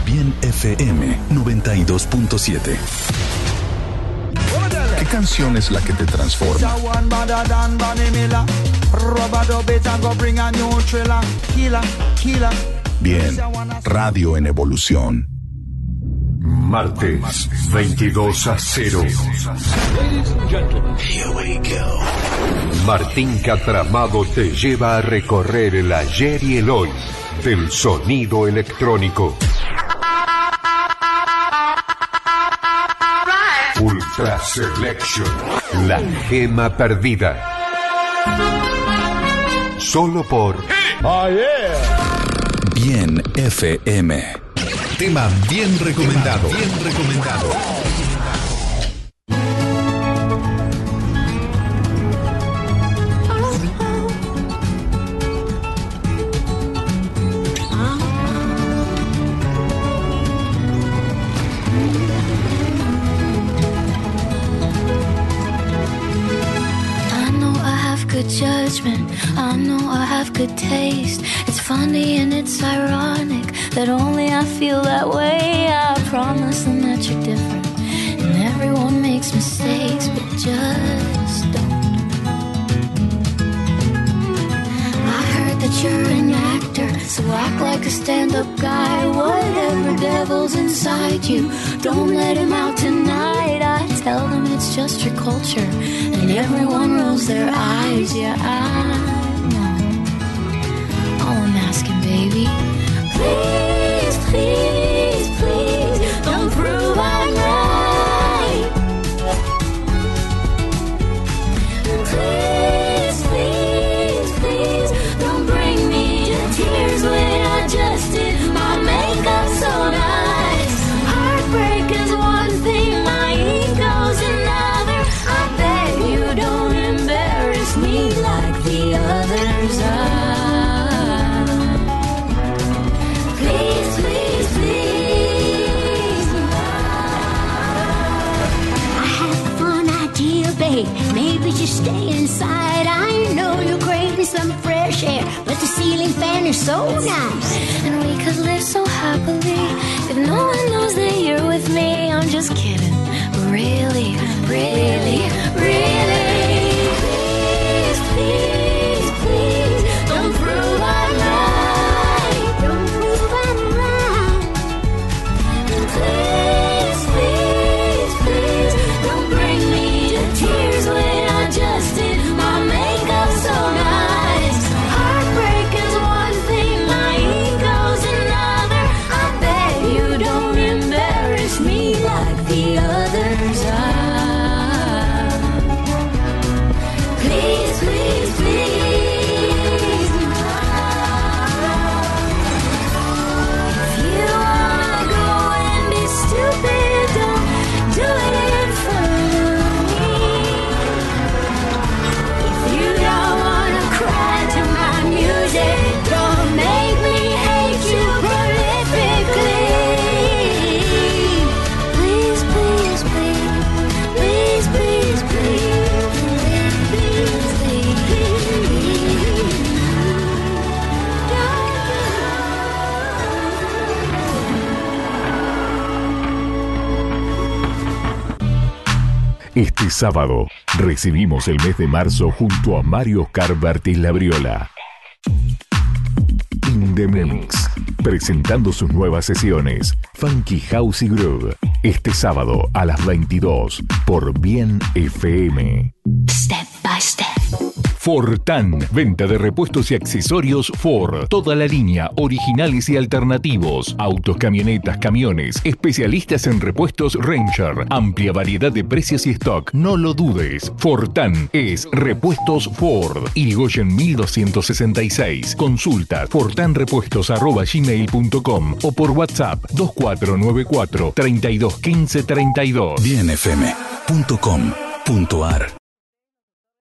Bien FM 92.7. ¿Qué canción es la que te transforma? Bien, radio en evolución. Martes, 22:00. Here we go. Martín Catramado te lleva a recorrer el ayer y el hoy del sonido electrónico. Ultra Selection, la gema perdida. Solo por Bien FM. Tema bien recomendado. Bien recomendado. Judgment, I know I have good taste. It's funny and it's ironic that only I feel that way. I promise them that you're different, and everyone makes mistakes, but just don't. I heard that you're an actor, so act like a stand-up guy. Whatever devil's inside you, don't let him out tonight. I tell them it's just your culture, and everyone rolls their eyes. Yeah, I know. All I'm asking, baby, please, please, please, don't prove I'm right. Please, please, please, don't bring me to tears when I just did my makeup so nice. Heartbreak is one thing, my ego's another. I beg you don't embarrass me like the others are. Please, please, please. I have a fun idea, babe. Maybe just stay inside. I know you're craving some fresh air, but the ceiling fan is so nice. And we could live so happily if no one knows that you're with me. I'm just kidding. Really, really, really. Please, please, please, don't prove I'm right. Don't prove I'm right. Please, please, please, don't bring me to tears when I just did my makeup so nice. Heartbreak is one thing, my ego's another. I beg you don't embarrass me like the others are. Please, please, please. If you wanna go and be stupid, don't do it in front of me. If you don't wanna cry to my music, don't make me hate you prolifically. Please, please, please, please, please, please, please, Este sábado recibimos el mes de marzo junto a Mario Oscar Bertis Labriola. In the Mix, presentando sus nuevas sesiones Funky House y Groove, este sábado a las 22 por Bien FM. Step by step. Fortan, venta de repuestos y accesorios Ford. Toda la línea, originales y alternativos. Autos, camionetas, camiones. Especialistas en repuestos Ranger. Amplia variedad de precios y stock. No lo dudes. Fortan es Repuestos Ford. Irigoyen 1266. Consulta fortanrepuestos@gmail.com o por WhatsApp 2494 321532. Bienfm.com.ar